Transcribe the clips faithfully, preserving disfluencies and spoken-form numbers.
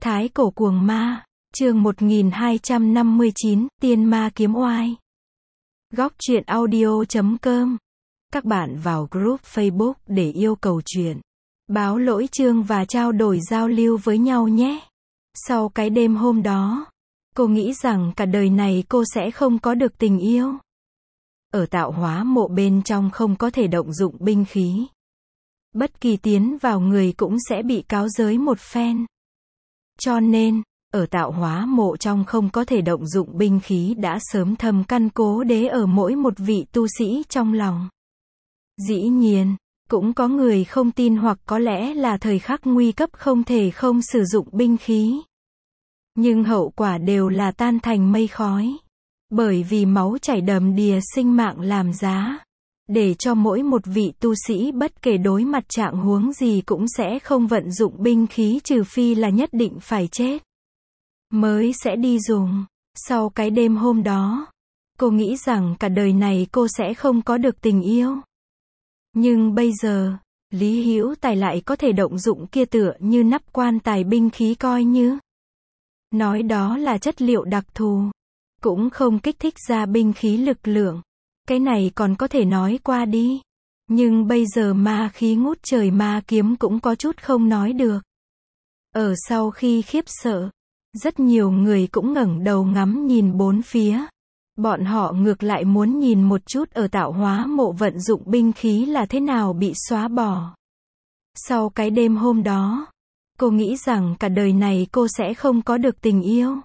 Thái cổ cuồng ma, chương một nghìn hai trăm năm mươi chín, tiên ma kiếm oai. Góc truyện audio chấm com. Các bạn vào group Facebook để yêu cầu chuyện, báo lỗi chương và trao đổi giao lưu với nhau nhé. Sau cái đêm hôm đó, cô nghĩ rằng cả đời này cô sẽ không có được tình yêu. Ở tạo hóa mộ bên trong không có thể động dụng binh khí. Bất kỳ tiến vào người cũng sẽ bị cáo giới một phen. Cho nên, ở tạo hóa mộ trong không có thể động dụng binh khí đã sớm thầm căn cố đế ở mỗi một vị tu sĩ trong lòng. Dĩ nhiên, cũng có người không tin hoặc có lẽ là thời khắc nguy cấp không thể không sử dụng binh khí. Nhưng hậu quả đều là tan thành mây khói. Bởi vì máu chảy đầm đìa sinh mạng làm giá. Để cho mỗi một vị tu sĩ bất kể đối mặt trạng huống gì cũng sẽ không vận dụng binh khí trừ phi là nhất định phải chết. Mới sẽ đi dùng. Sau cái đêm hôm đó, cô nghĩ rằng cả đời này cô sẽ không có được tình yêu. Nhưng bây giờ, Lý Hữu Tài lại có thể động dụng kia tựa như nắp quan tài binh khí coi như. Nói đó là chất liệu đặc thù. Cũng không kích thích ra binh khí lực lượng. Cái này còn có thể nói qua đi. Nhưng bây giờ ma khí ngút trời ma kiếm cũng có chút không nói được. Ở sau khi khiếp sợ, rất nhiều người cũng ngẩng đầu ngắm nhìn bốn phía. Bọn họ ngược lại muốn nhìn một chút ở tạo hóa mộ vận dụng binh khí là thế nào bị xóa bỏ. Sau cái đêm hôm đó, cô nghĩ rằng cả đời này cô sẽ không có được tình yêu.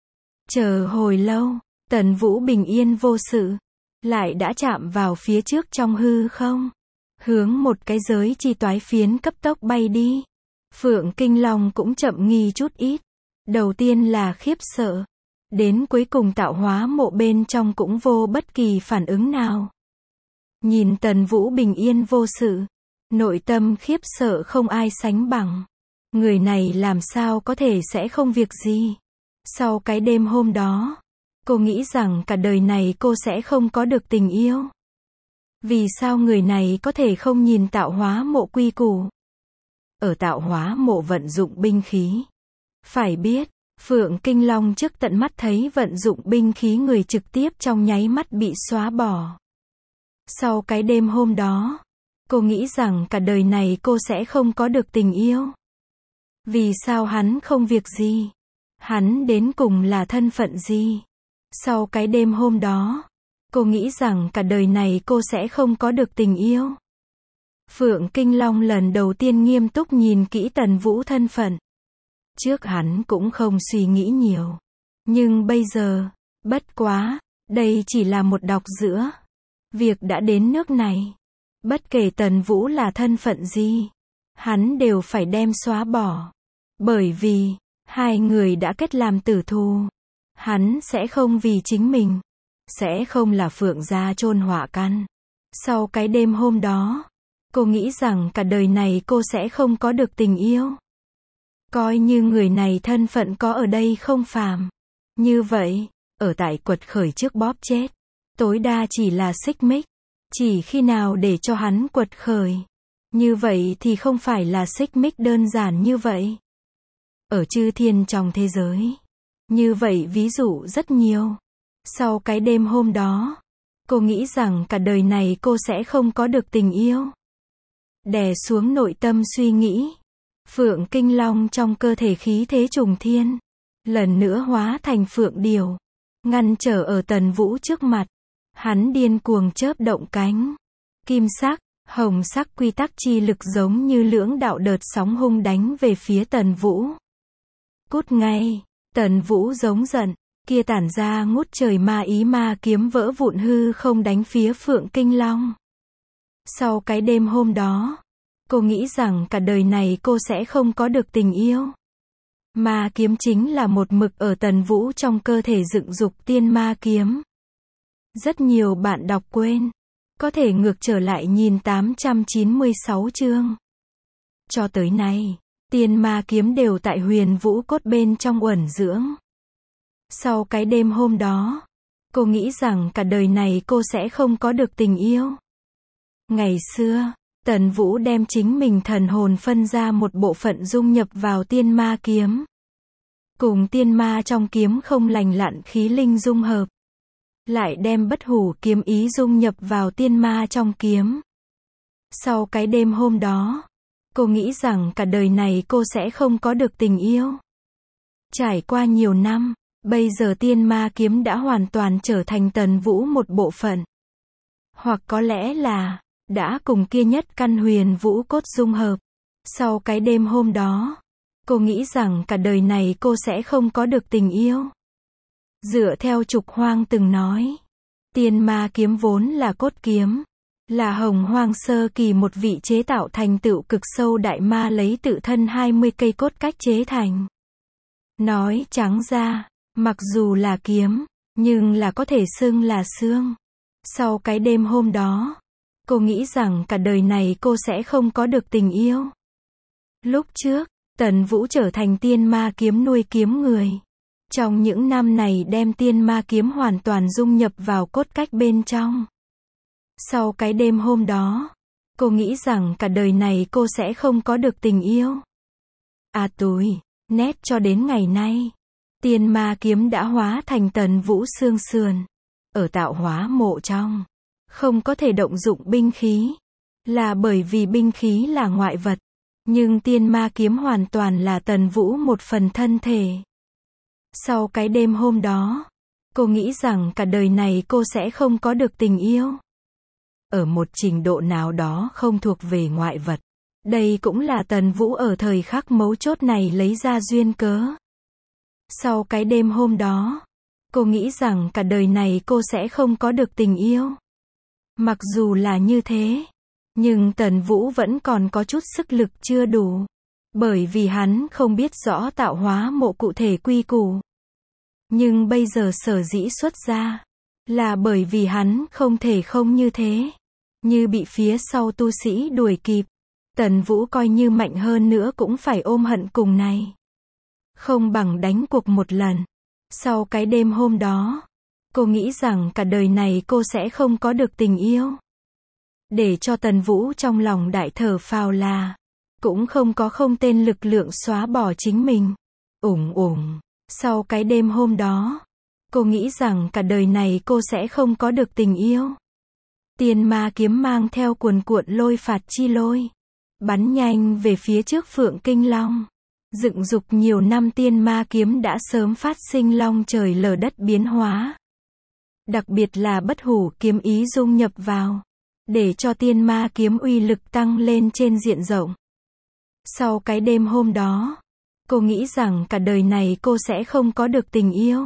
Chờ hồi lâu, Tần Vũ bình yên vô sự. Lại đã chạm vào phía trước trong hư không. Hướng một cái giới chi toái phiến cấp tốc bay đi. Phượng Kinh Long cũng chậm nghi chút ít. Đầu tiên là khiếp sợ. Đến cuối cùng tạo hóa mộ bên trong cũng vô bất kỳ phản ứng nào. Nhìn Tần Vũ bình yên vô sự. Nội tâm khiếp sợ không ai sánh bằng. Người này làm sao có thể sẽ không việc gì. Sau cái đêm hôm đó, cô nghĩ rằng cả đời này cô sẽ không có được tình yêu. Vì sao người này có thể không nhìn tạo hóa mộ quy củ? Ở tạo hóa mộ vận dụng binh khí. Phải biết, Phượng Kinh Long trước tận mắt thấy vận dụng binh khí người trực tiếp trong nháy mắt bị xóa bỏ. Sau cái đêm hôm đó, cô nghĩ rằng cả đời này cô sẽ không có được tình yêu. Vì sao hắn không việc gì? Hắn đến cùng là thân phận gì? Sau cái đêm hôm đó, cô nghĩ rằng cả đời này cô sẽ không có được tình yêu. Phượng Kinh Long lần đầu tiên nghiêm túc nhìn kỹ Tần Vũ thân phận. Trước hắn cũng không suy nghĩ nhiều. Nhưng bây giờ, bất quá, đây chỉ là một đọc giữa. Việc đã đến nước này. Bất kể Tần Vũ là thân phận gì, hắn đều phải đem xóa bỏ. Bởi vì, hai người đã kết làm tử thù. Hắn sẽ không vì chính mình. Sẽ không là Phượng gia chôn họa căn. Sau cái đêm hôm đó, cô nghĩ rằng cả đời này cô sẽ không có được tình yêu. Coi như người này thân phận có ở đây không phàm. Như vậy, ở tại quật khởi trước bóp chết. Tối đa chỉ là xích mích. Chỉ khi nào để cho hắn quật khởi. Như vậy thì không phải là xích mích đơn giản như vậy. Ở chư thiên trong thế giới. Như vậy ví dụ rất nhiều. Sau cái đêm hôm đó, cô nghĩ rằng cả đời này cô sẽ không có được tình yêu. Đè xuống nội tâm suy nghĩ. Phượng Kinh Long trong cơ thể khí thế trùng thiên. Lần nữa hóa thành phượng điều. Ngăn trở ở Tần Vũ trước mặt. Hắn điên cuồng chớp động cánh. Kim sắc, hồng sắc quy tắc chi lực giống như lưỡng đạo đợt sóng hung đánh về phía Tần Vũ. Cút ngay. Tần Vũ giống giận, kia tản ra ngút trời ma ý ma kiếm vỡ vụn hư không đánh phía Phượng Kinh Long. Sau cái đêm hôm đó, cô nghĩ rằng cả đời này cô sẽ không có được tình yêu. Ma kiếm chính là một mực ở Tần Vũ trong cơ thể dựng dục tiên ma kiếm. Rất nhiều bạn đọc quên, có thể ngược trở lại nhìn tám trăm chín mươi sáu chương. Cho tới nay, tiên ma kiếm đều tại huyền vũ cốt bên trong uẩn dưỡng. Sau cái đêm hôm đó, cô nghĩ rằng cả đời này cô sẽ không có được tình yêu. Ngày xưa, Tần Vũ đem chính mình thần hồn phân ra một bộ phận dung nhập vào tiên ma kiếm. cùng tiên ma trong kiếm không lành lặn khí linh dung hợp. Lại đem bất hủ kiếm ý dung nhập vào tiên ma trong kiếm. Sau cái đêm hôm đó, cô nghĩ rằng cả đời này cô sẽ không có được tình yêu. Trải qua nhiều năm, bây giờ tiên ma kiếm đã hoàn toàn trở thành Tần Vũ một bộ phận. Hoặc có lẽ là, đã cùng kia nhất căn huyền vũ cốt dung hợp. Sau cái đêm hôm đó, cô nghĩ rằng cả đời này cô sẽ không có được tình yêu. Dựa theo Trục Hoang từng nói, tiên ma kiếm vốn là cốt kiếm, là Hồng Hoang sơ kỳ một vị chế tạo thành tựu cực sâu đại ma lấy tự thân hai mươi cây cốt cách chế thành. Nói trắng ra, mặc dù là kiếm, nhưng là có thể xưng là xương. Sau cái đêm hôm đó, cô nghĩ rằng cả đời này cô sẽ không có được tình yêu. Lúc trước, Tần Vũ trở thành tiên ma kiếm nuôi kiếm người. Trong những năm này đem tiên ma kiếm hoàn toàn dung nhập vào cốt cách bên trong. Sau cái đêm hôm đó, cô nghĩ rằng cả đời này cô sẽ không có được tình yêu. À tui, nét cho đến ngày nay, tiên ma kiếm đã hóa thành Tần Vũ xương sườn. Ở tạo hóa mộ trong, không có thể động dụng binh khí, là bởi vì binh khí là ngoại vật. Nhưng tiên ma kiếm hoàn toàn là Tần Vũ một phần thân thể. Sau cái đêm hôm đó, cô nghĩ rằng cả đời này cô sẽ không có được tình yêu. Ở một trình độ nào đó không thuộc về ngoại vật. Đây cũng là Tần Vũ ở thời khắc mấu chốt này lấy ra duyên cớ. Sau cái đêm hôm đó, cô nghĩ rằng cả đời này cô sẽ không có được tình yêu. Mặc dù là như thế, nhưng Tần Vũ vẫn còn có chút sức lực chưa đủ. Bởi vì hắn không biết rõ tạo hóa mộ cụ thể quy củ. Nhưng bây giờ sở dĩ xuất ra, là bởi vì hắn không thể không như thế. Như bị phía sau tu sĩ đuổi kịp, Tần Vũ coi như mạnh hơn nữa cũng phải ôm hận cùng này. Không bằng đánh cuộc một lần. Sau cái đêm hôm đó, cô nghĩ rằng cả đời này cô sẽ không có được tình yêu. Để cho Tần Vũ trong lòng đại thở phào là, cũng không có không tên lực lượng xóa bỏ chính mình. Ủng ủng. Sau cái đêm hôm đó, cô nghĩ rằng cả đời này cô sẽ không có được tình yêu. Tiên ma kiếm mang theo cuồn cuộn lôi phạt chi lôi, bắn nhanh về phía trước Phượng Kinh Long. Dựng dục nhiều năm tiên ma kiếm đã sớm phát sinh long trời lở đất biến hóa. Đặc biệt là bất hủ kiếm ý dung nhập vào, để cho tiên ma kiếm uy lực tăng lên trên diện rộng. Sau cái đêm hôm đó, cô nghĩ rằng cả đời này cô sẽ không có được tình yêu.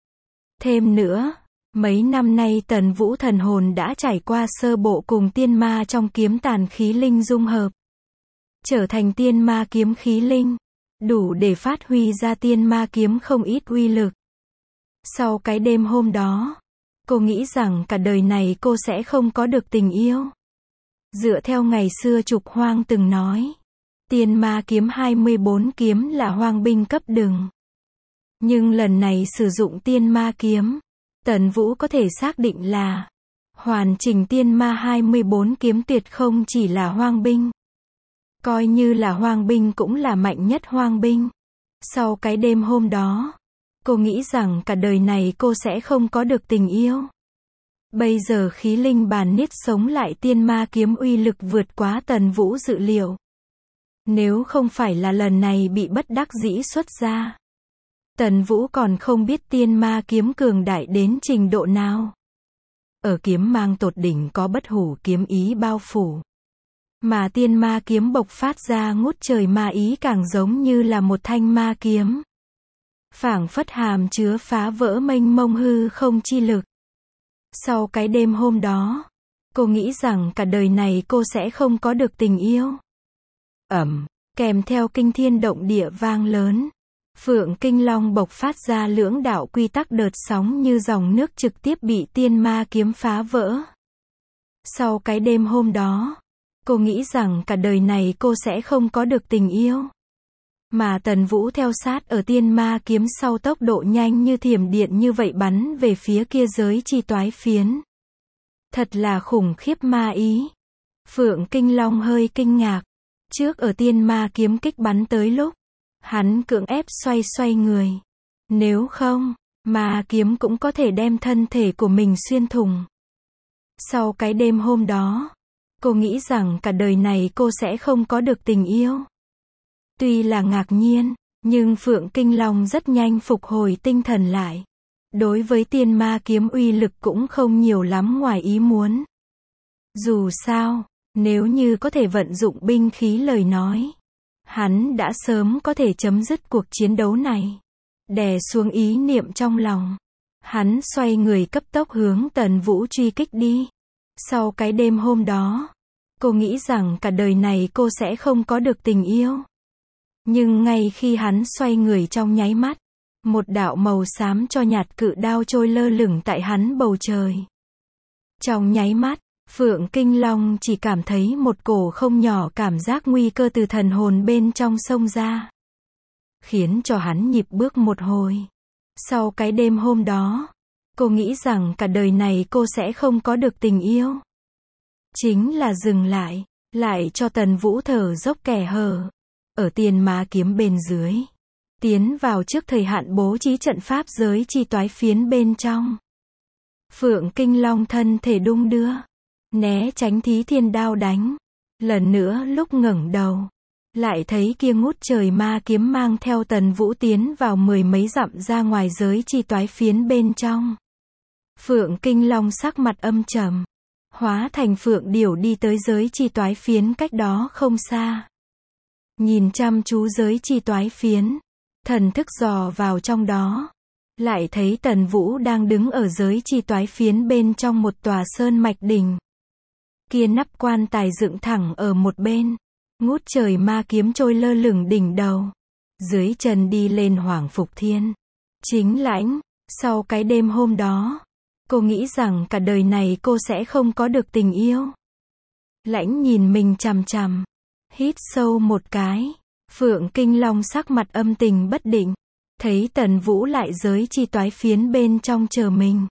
Thêm nữa, mấy năm nay Tần Vũ thần hồn đã trải qua sơ bộ cùng tiên ma trong kiếm tàn khí linh dung hợp. Trở thành tiên ma kiếm khí linh, đủ để phát huy ra tiên ma kiếm không ít uy lực. Sau cái đêm hôm đó, cô nghĩ rằng cả đời này cô sẽ không có được tình yêu. Dựa theo ngày xưa Trục Hoang từng nói, tiên ma kiếm hai mươi bốn kiếm là hoang binh cấp đừng. Nhưng lần này sử dụng tiên ma kiếm, Tần Vũ có thể xác định là, hoàn chỉnh tiên ma hai mươi bốn kiếm tuyệt không chỉ là hoang binh. Coi như là hoang binh cũng là mạnh nhất hoang binh. Sau cái đêm hôm đó, cô nghĩ rằng cả đời này cô sẽ không có được tình yêu. Bây giờ khí linh bàn niết sống lại tiên ma kiếm uy lực vượt quá Tần Vũ dự liệu. Nếu không phải là lần này bị bất đắc dĩ xuất ra, Tần Vũ còn không biết tiên ma kiếm cường đại đến trình độ nào. Ở kiếm mang tột đỉnh có bất hủ kiếm ý bao phủ. Mà tiên ma kiếm bộc phát ra ngút trời ma ý càng giống như là một thanh ma kiếm. Phảng phất hàm chứa phá vỡ mênh mông hư không chi lực. Sau cái đêm hôm đó, cô nghĩ rằng cả đời này cô sẽ không có được tình yêu. Ầm, kèm theo kinh thiên động địa vang lớn, Phượng Kinh Long bộc phát ra lưỡng đạo quy tắc đợt sóng như dòng nước trực tiếp bị tiên ma kiếm phá vỡ. Sau cái đêm hôm đó, cô nghĩ rằng cả đời này cô sẽ không có được tình yêu. Mà Tần Vũ theo sát ở tiên ma kiếm sau tốc độ nhanh như thiểm điện như vậy bắn về phía kia giới chi toái phiến. Thật là khủng khiếp ma ý. Phượng Kinh Long hơi kinh ngạc. Trước ở tiên ma kiếm kích bắn tới lúc, Hắn cưỡng ép xoay xoay người. Nếu không, ma kiếm cũng có thể đem thân thể của mình xuyên thủng. Sau cái đêm hôm đó, cô nghĩ rằng cả đời này cô sẽ không có được tình yêu. Tuy là ngạc nhiên, nhưng Phượng Kinh Long rất nhanh phục hồi tinh thần lại. Đối với tiên ma kiếm uy lực cũng không nhiều lắm ngoài ý muốn. Dù sao, nếu như có thể vận dụng binh khí lời nói, hắn đã sớm có thể chấm dứt cuộc chiến đấu này. Đè xuống ý niệm trong lòng, hắn xoay người cấp tốc hướng Tần Vũ truy kích đi. Sau cái đêm hôm đó, cô nghĩ rằng cả đời này cô sẽ không có được tình yêu. Nhưng ngay khi hắn xoay người trong nháy mắt, một đạo màu xám cho nhạt cự đao trôi lơ lửng tại hắn bầu trời. Trong nháy mắt, Phượng Kinh Long chỉ cảm thấy một cổ không nhỏ cảm giác nguy cơ từ thần hồn bên trong xông ra, khiến cho hắn nhịp bước một hồi. Sau cái đêm hôm đó, cô nghĩ rằng cả đời này cô sẽ không có được tình yêu. Chính là dừng lại, lại cho Tần Vũ thở dốc kẻ hở. Ở tiền ma kiếm bên dưới, tiến vào trước thời hạn bố trí trận pháp giới chi toái phiến bên trong. Phượng Kinh Long thân thể đung đưa, né tránh Thí Thiên đao đánh. Lần nữa lúc ngẩng đầu, lại thấy kia ngút trời ma kiếm mang theo Tần Vũ tiến vào mười mấy dặm ra ngoài giới chi toái phiến bên trong. Phượng Kinh Long sắc mặt âm trầm, hóa thành phượng điểu đi tới giới chi toái phiến cách đó không xa. Nhìn chăm chú giới chi toái phiến, thần thức dò vào trong đó, lại thấy Tần Vũ đang đứng ở giới chi toái phiến bên trong một tòa sơn mạch đỉnh. Kia nắp quan tài dựng thẳng ở một bên, ngút trời ma kiếm trôi lơ lửng đỉnh đầu. Dưới chân đi lên Hoàng Phục Thiên. Chính Lãnh, sau cái đêm hôm đó, cô nghĩ rằng cả đời này cô sẽ không có được tình yêu. Lãnh nhìn mình chằm chằm, hít sâu một cái. Phượng Kinh Long sắc mặt âm tình bất định, thấy Tần Vũ lại giới chi toái phiến bên trong chờ mình.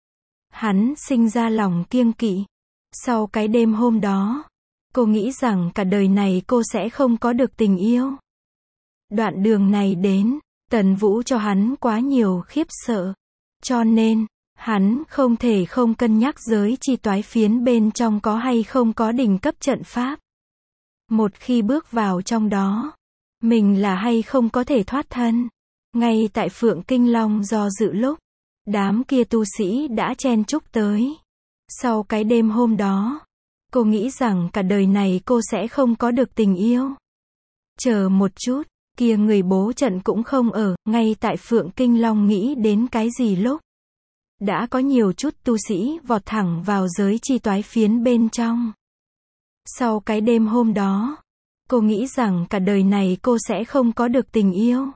Hắn sinh ra lòng kiêng kỵ. Sau cái đêm hôm đó, cô nghĩ rằng cả đời này cô sẽ không có được tình yêu. Đoạn đường này đến, Tần Vũ cho hắn quá nhiều khiếp sợ. Cho nên, hắn không thể không cân nhắc giới chi toái phiến bên trong có hay không có đỉnh cấp trận pháp. Một khi bước vào trong đó, mình là hay không có thể thoát thân. Ngay tại Phượng Kinh Long do dự lúc, đám kia tu sĩ đã chen chúc tới. Sau cái đêm hôm đó, cô nghĩ rằng cả đời này cô sẽ không có được tình yêu. Chờ một chút, kia người bố trận cũng không ở. Ngay tại Phượng Kinh Long nghĩ đến cái gì lúc, đã có nhiều chút tu sĩ vọt thẳng vào giới chi toái phiến bên trong. Sau cái đêm hôm đó, cô nghĩ rằng cả đời này cô sẽ không có được tình yêu.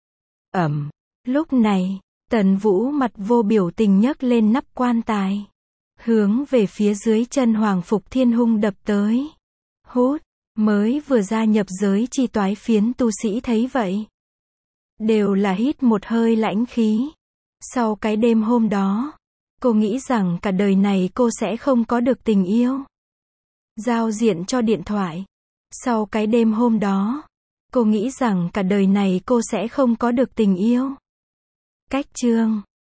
Ẩm. Lúc này, Tần Vũ mặt vô biểu tình nhấc lên nắp quan tài, hướng về phía dưới chân Hoàng Phục Thiên hung đập tới. Hút. Mới vừa gia nhập giới chi toái phiến tu sĩ thấy vậy, đều là hít một hơi lãnh khí. Sau cái đêm hôm đó, cô nghĩ rằng cả đời này cô sẽ không có được tình yêu. Giao diện cho điện thoại. Sau cái đêm hôm đó, cô nghĩ rằng cả đời này cô sẽ không có được tình yêu. Cách chương